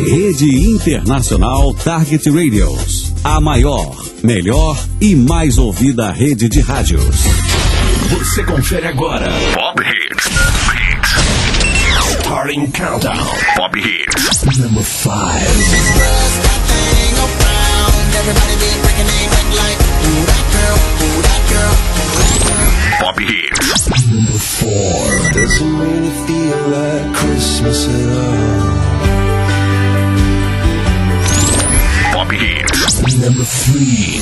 Rede Internacional Target Radios. A maior, melhor e mais ouvida rede de rádios. Você confere agora Pop Hits. Starting Countdown. Pop Hits. Number 5. Pop Hits. Number 4. Doesn't really feel like Christmas at all. Pop Hits. Number 3.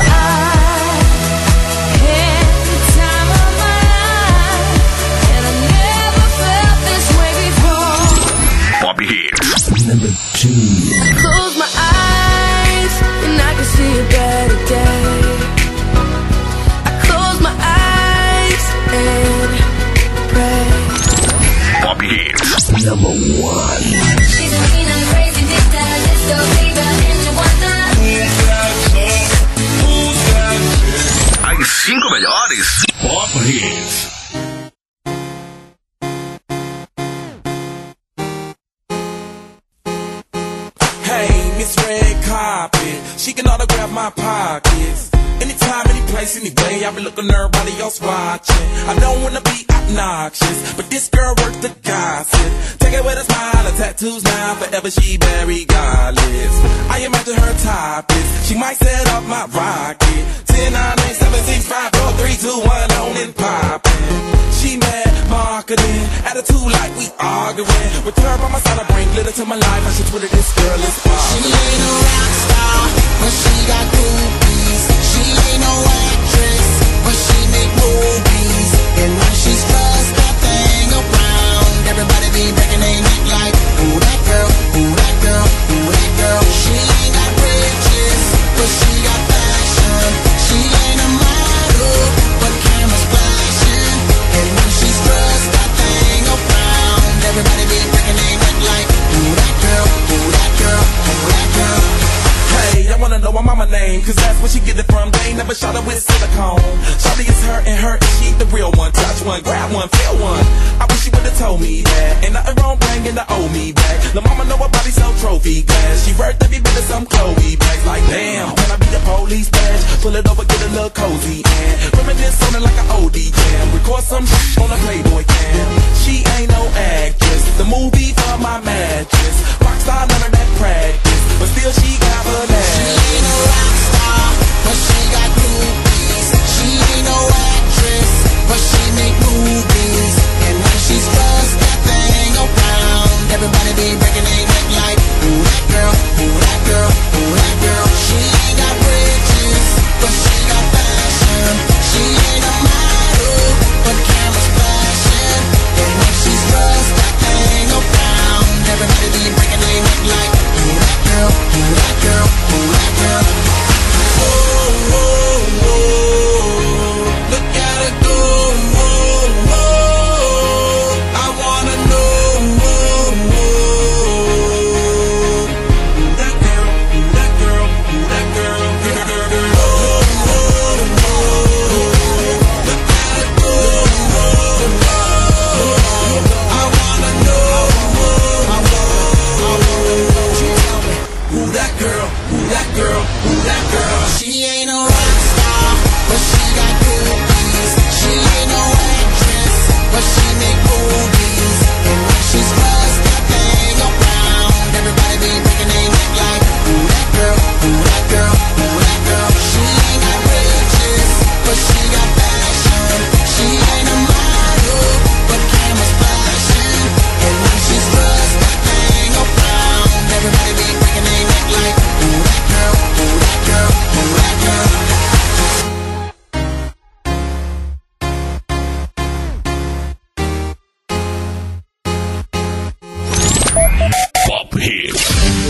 Pop Hits. Number 2. Close my eyes and I can see a better day. I close my eyes and pray. Pop Hits. Number 1. She's a mean and crazy dictator, so leave her in the wonder. As 5 melhores Pop Hits. Red carpet, she can autograph my pockets. Anytime, any place, anyway, I be looking at everybody else watching. I don't wanna be obnoxious, but this girl worth the gossip. Take it with a smile, her tattoos now, forever she very godless. I imagine her topless, she might set up my rocket. 10, 9, 8, 7, 6, 5, 4, 3, 2, 1, on and poppin'. She mad marketing, attitude like we arguing. With her by my side, I bring glitter to my life. I should Twitter this girl is She ain't a rock star, but she got groupies. She ain't no actress, but she make movies. And when she's first that thing around, everybody be breaking their neck like, ooh that girl, ooh that girl, ooh that girl. She ain't got riches, but she got fashion. She ain't a model, but cameras flashing. And when she's first that thing around, everybody be breaking their neck like, ooh that girl, ooh that girl, ooh that girl. Hey, I wanna know my mama name, cause that's where she get it from. They ain't never shot her with silicone. Shawty is her and her, and she the real one. Touch one, grab one, feel one. I wish she would've told me that. Ain't nothing wrong bringing the owe me back. Lil' mama know her body so trophy glass. She worth every bit of some Chloe bags. Like damn, when I be the police badge, pull it over, get a little cozy and reminisce on it like an OD jam. Record some shit on a Playboy cam. She ain't no actress, the movie for my mattress. Rockstar, none of that practice, but still she got her laugh. She ain't a rock star, but she got groupies. She ain't no actress, but she make movies. And when she's first that thing around, everybody be breaking their neck like, ooh that girl, ooh that girl, ooh that girl. She ain't got riches, but she got fashion. She ain't a model, but cameras flashing. And when she's first that thing around, everybody be breaking their neck like, ooh that girl, ooh that girl, ooh that girl. Oh, oh, oh, look at her go, oh, oh, I wanna know, oh, oh, that girl, that girl, that girl, girl, girl, oh, oh, oh, look at her go, oh, oh, I wanna know, who that girl, who that girl, who that girl. She ain't a rock star, but she got groupies. She ain't no actress, but she make movies. And when she's first that thing around, everybody be breaking their neck like, who that girl, who that girl, who that girl. She ain't got riches, but she got fashion. She ain't a model, but cameras flashing. And when she's first that thing around, everybody be breaking their neck like, who that girl, who that girl, who that girl. Pop Hits.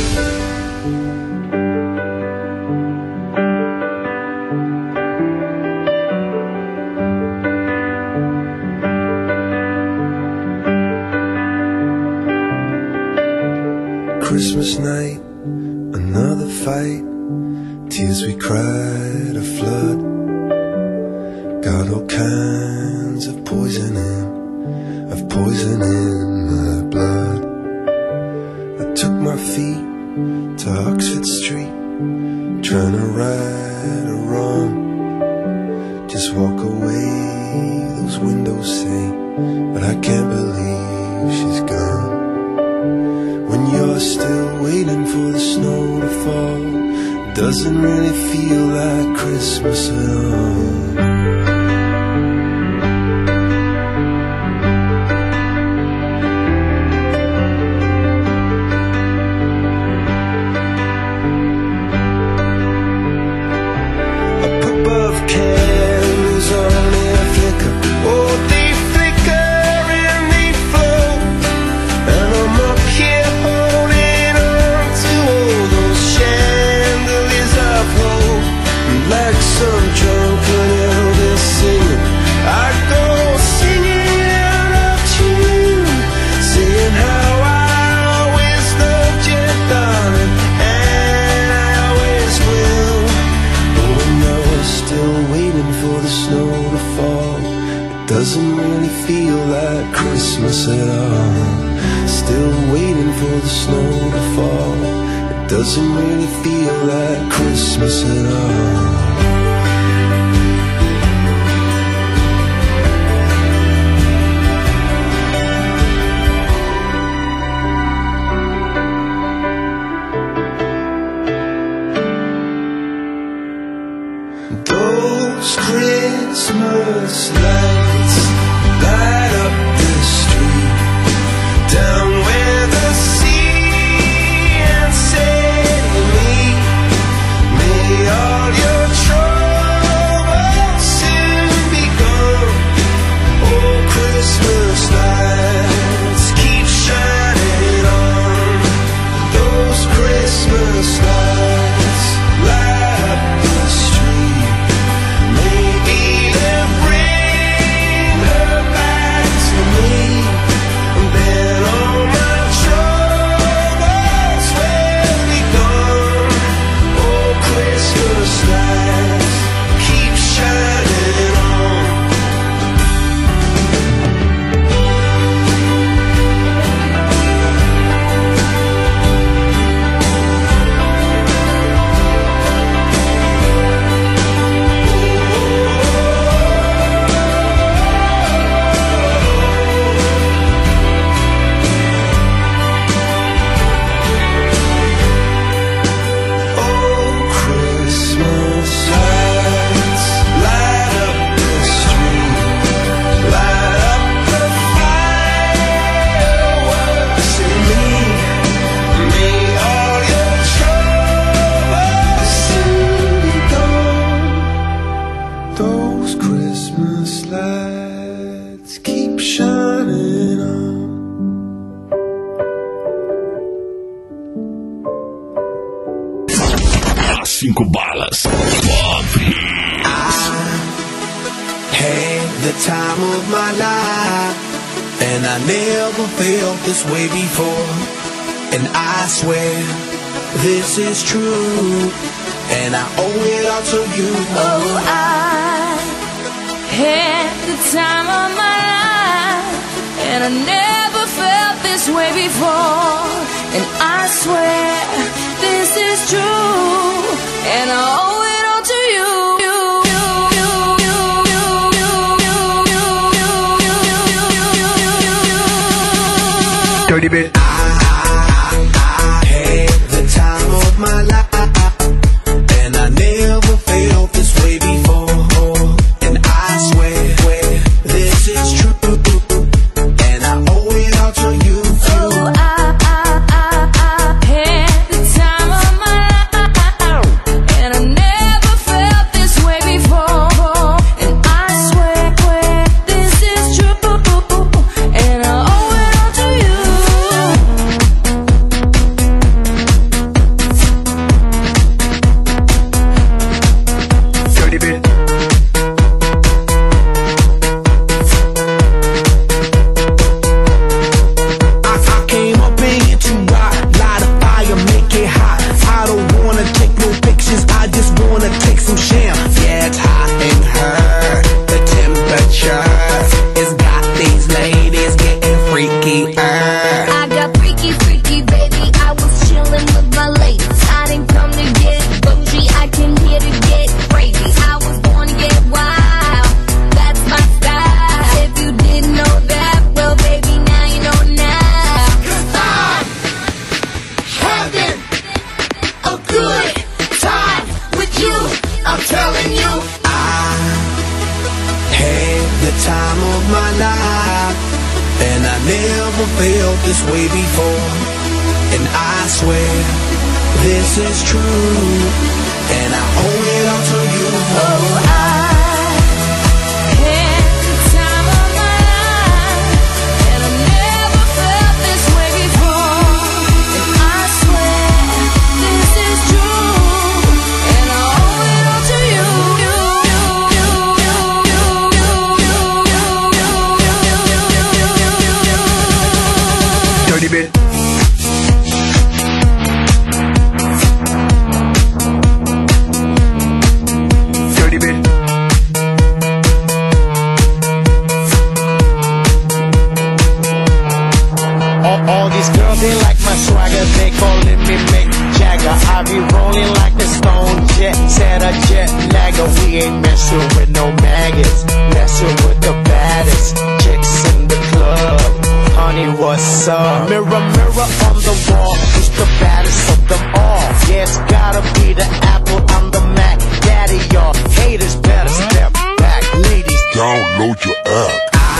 Christmas night, another fight. Tears we cried, a flood. Got all kinds of poison in my blood. I took my feet to Oxford Street, trying to right a wrong. Just walk away, those windows say, but I can't believe she's gone. When you're still waiting for the snow to fall, it doesn't really feel like Christmas at all. Doesn't really feel like Christmas at all. Still waiting for the snow to fall. It doesn't really feel like Christmas at all. Those Christmas lights light up the street, down where the sea and say to me, may all your troubles soon be gone. Oh, Christmas lights keep shining on. Those Christmas lights light up the street. Maybe they'll bring her back to me, and then all my troubles will be gone. Oh, Christmas lights keep shining on. Oh, Christmas lights light up the street, light up the fireworks in me. May all your troubles soon be gone. Those Christmas lights keep shining on. As 5 balas. Pop Hits. Had the time of my life, and I never felt this way before. And I swear this is true, and I owe it all to you. Oh, I had the time of my life, and I never felt this way before. And I swear this is true, and I owe it all to you. Dirty bit. I had the time of my life, and I never felt this way before. And I swear this is true, and I owe it all to you. Oh, I had the time of my life, and I never felt this way before. And I swear this is true, and I owe it all to you. felt this way before, and I swear this is true, and I owe it all to you. Oh, I had the time of my life, and I never felt this way before, and I swear this is true, and I owe it all to you. Dirty bit. Dirty bit. All these girls, they like my swagger, they calling me Mick Jagger. I be rolling like the Stone Jet, said a jet lagger. We ain't messing with no maggots, messing with the baddest chicks in the club. Honey, what's up? Mirror, mirror on the wall, who's the baddest of them all? Yeah, it's gotta be the Apple, I'm the Mac. Daddy, y'all haters better step back. Ladies, Download your app.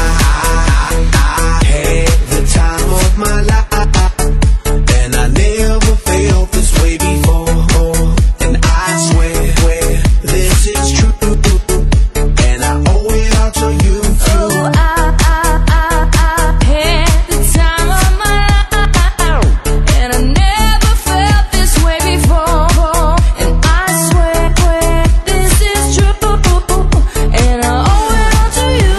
I had the time of my life, and I never felt this way before, and I swear this is true, and I owe it all to you. Oh, I had the time of my life, and I never felt this way before, and I swear this is true, and I owe it all to you.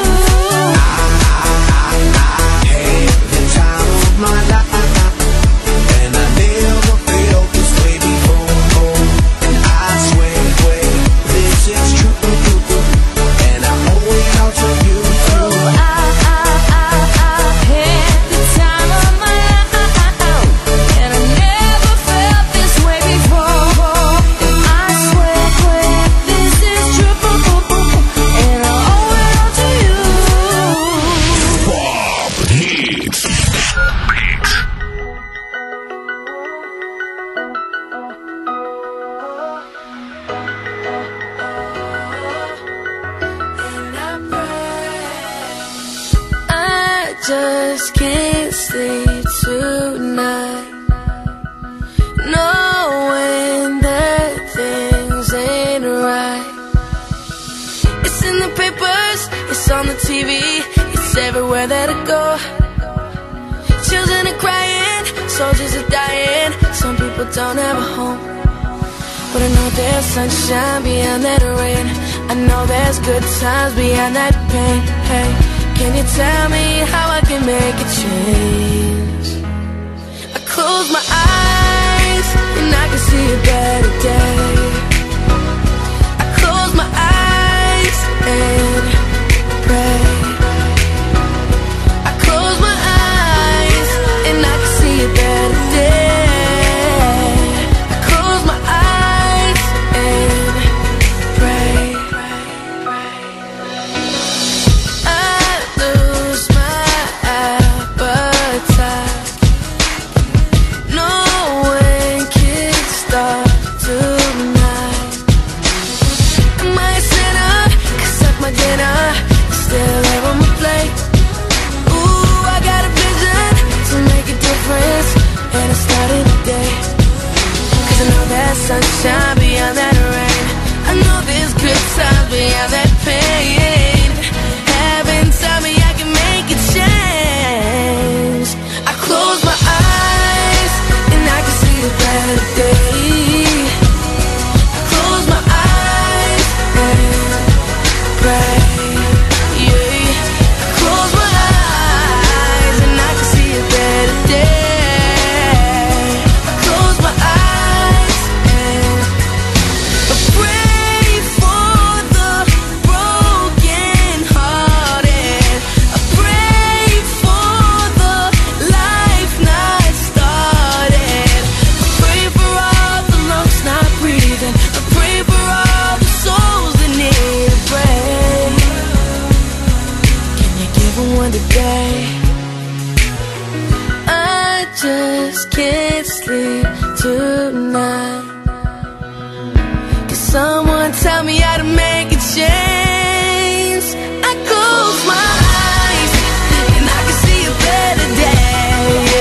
Had the time of my life, and I never felt this way before, and I swear this is true, and I owe it all to you. I had the time of my life, and I never felt this way before, and I swear this is true, and I owe it all to you. Bob Hits. I just can't sleep tonight, knowing that things ain't right. It's in the papers, it's on the TV, it's everywhere that I go. Children are crying, soldiers are dying, some people don't have a home. But I know there's sunshine beyond that rain, I know there's good times beyond that pain. Hey, can you tell me how I can make a change? I close my eyes and I can see a better day. I close my eyes and pray. I close my eyes and I can see a better day. I close my eyes and pray. I lose my appetite, knowing kids start tonight. Am I a sinner? 'Cause of my dinner still there on my plate. Ooh, I got a vision to make a difference, and I started today. 'Cause I know there's sunshine beyond that rain, I know there's good times beyond that pain. Heaven tell me I can make a change. I close my eyes and I can see a better day. I close my eyes and pray. Yeah. I close my eyes and I can see a better day. I close my eyes and I pray for the broken hearted. I pray for the life not started. I pray for all the lungs not breathing. I pray for all the souls that need a break. Can you give them one today? I just can't sleep tonight. Can someone tell me how to make a change? I close my eyes and I can see a better day.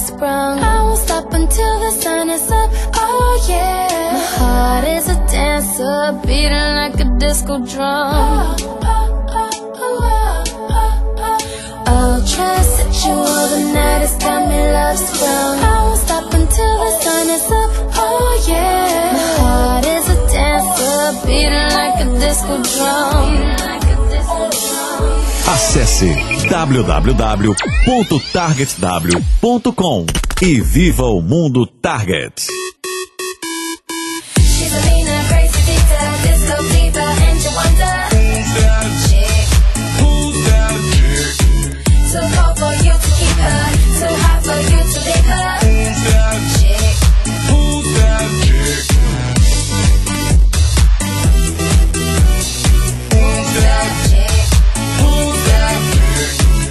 sprung. I won't stop until the sun is up. Oh yeah. My heart is a dancer, beating like a disco drum. I'll try to set you all the night. It's got me love sprung. I won't stop until the sun is up. Oh yeah. My heart is a dancer, beating like a disco drum. Acesse www.targetw.com e viva o mundo Target. She's a mean crazy diva, disco diva, and you wonder who's that chick? Who's that chick? So cold for you to keep her, so hot for you to leave her. Who's that chick? Who's that chick? Who's that chick? Who's that chick?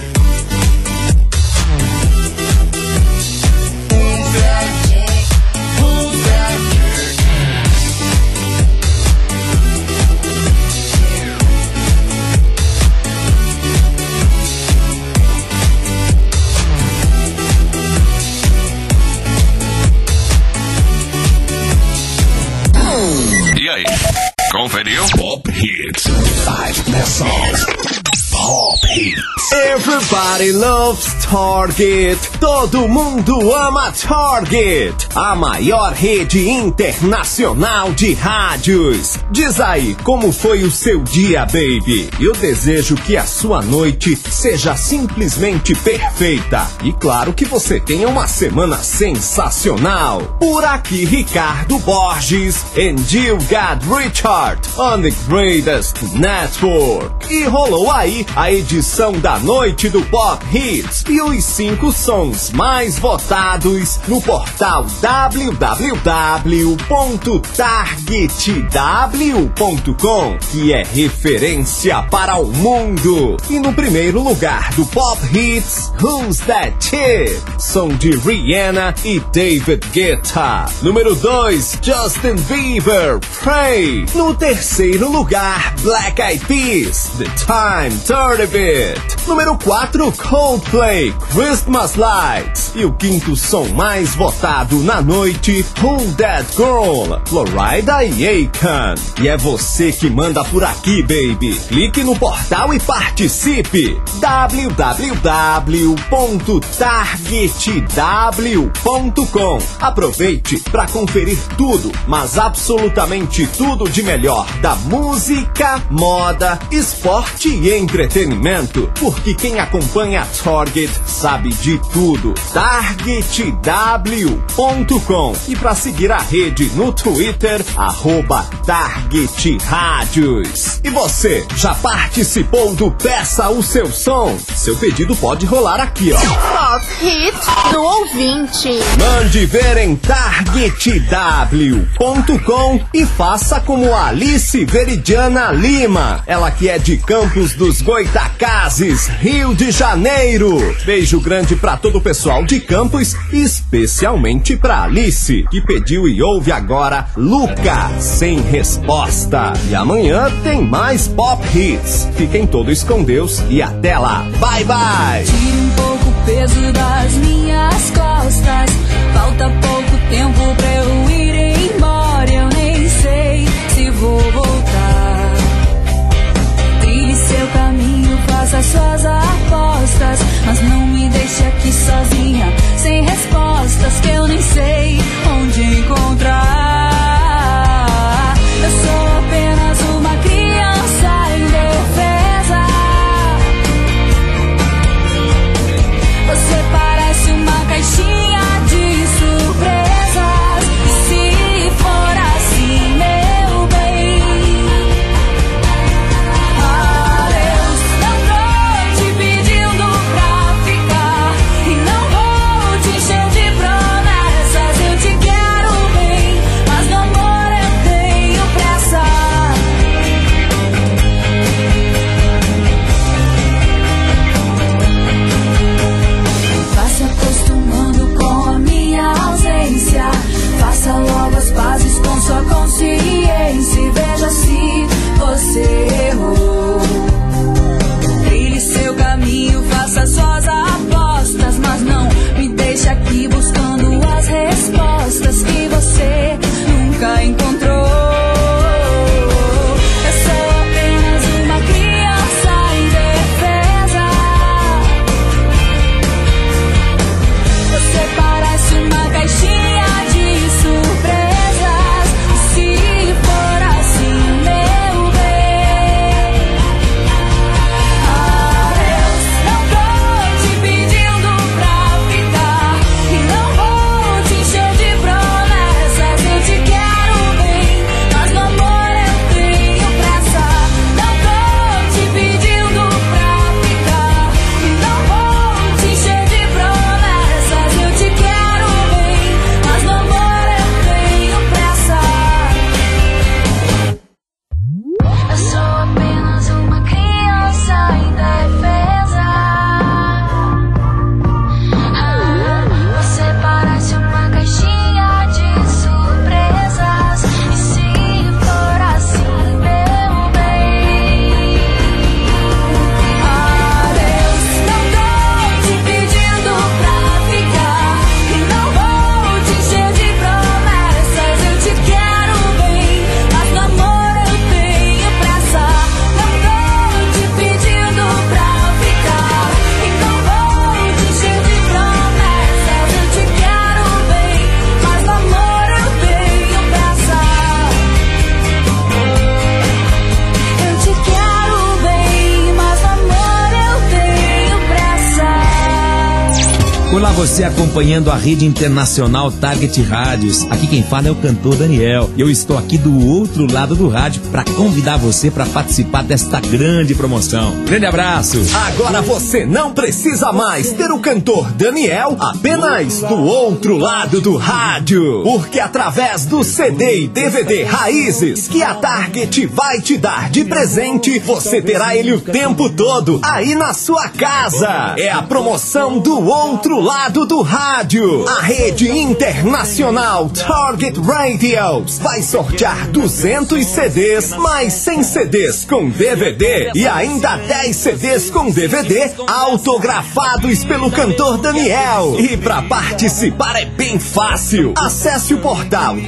Who's that chick? Who's that chick? E aí, conferiu? Pop Hits. 5 Best Songs. Pop Hits. Everybody loves Target. Todo mundo ama Target. A maior rede internacional de rádios. Diz aí, como foi o seu dia, baby? Eu desejo que a sua noite seja simplesmente perfeita. E claro que você tenha uma semana sensacional. Por aqui, Ricardo Borges. And you got Richard on the greatest network. E rolou aí a edição da noite do Pop Hits e os 5 sons mais votados no portal www.targetw.com, que é referência para o mundo. E no primeiro lugar do Pop Hits, Who's That Chick? Som de Rihanna e David Guetta. Número 2, Justin Bieber, Pray. No terceiro lugar, Black Eyed Peas, The Time, Turn a Bit. Número 4, Coldplay, Christmas Lights. E o quinto som mais votado na noite, Who That Girl, Florida e Akon. E é você que manda por aqui, baby. Clique no portal e participe. www.targetw.com. Aproveite para conferir tudo, mas absolutamente tudo de melhor da música, moda, esporte e entretenimento, porque quem acompanha a Target sabe de tudo. targetw.com. E para seguir a rede no Twitter, @TargetRádios. E você, já participou do Peça o Seu Som? Seu pedido pode rolar aqui, ó. Pop Hit do ouvinte. Mande ver em targetw.com e faça como Alice Veridiana Lima. Ela que é de Campos dos Goitacazes, Rio de Janeiro. Beijo grande pra todo o pessoal de Campos, especialmente pra Alice, que pediu e ouve agora Luca, Sem Resposta. E amanhã tem mais Pop Hits. Fiquem todos com Deus e até lá. Bye, bye! Tire um pouco o peso das minhas costas. Falta pouco tempo pra eu ir embora. Eu nem sei se vou voltar. Trilhe seu caminho, faça suas apostas, mas não me deixe aqui sozinha, sem respostas que eu nem sei onde encontrar. Eu sou apenas uma criança indefesa. Você parece uma caixinha de surpresa. Olá, você acompanhando a rede internacional Target Rádios. Aqui quem fala é o cantor Daniel. Eu estou aqui do outro lado do rádio para convidar você para participar desta grande promoção. Grande abraço. Agora você não precisa mais ter o cantor Daniel apenas do outro lado do rádio, porque através do CD e DVD Raízes que a Target vai te dar de presente, você terá ele o tempo todo aí na sua casa. É a promoção do outro lado do rádio. A rede internacional Target Radios vai sortear 200 CDs, mais 100 CDs com DVD e ainda 10 CDs com DVD autografados pelo cantor Daniel. E para participar é bem fácil. Acesse o portal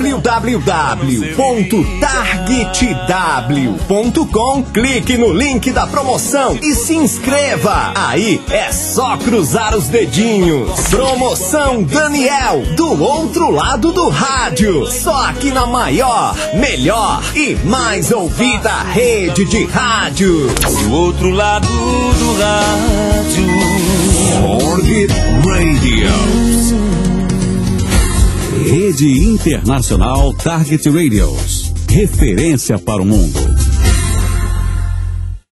www.targetw.com, clique no link da promoção e se inscreva. Aí é só cruzar os dedinhos. Promoção Daniel, do outro lado do rádio. Só aqui na maior, melhor e mais ouvida rede de rádio. Do outro lado do rádio. Target Radios. Rede Internacional Target Radios. Referência para o mundo.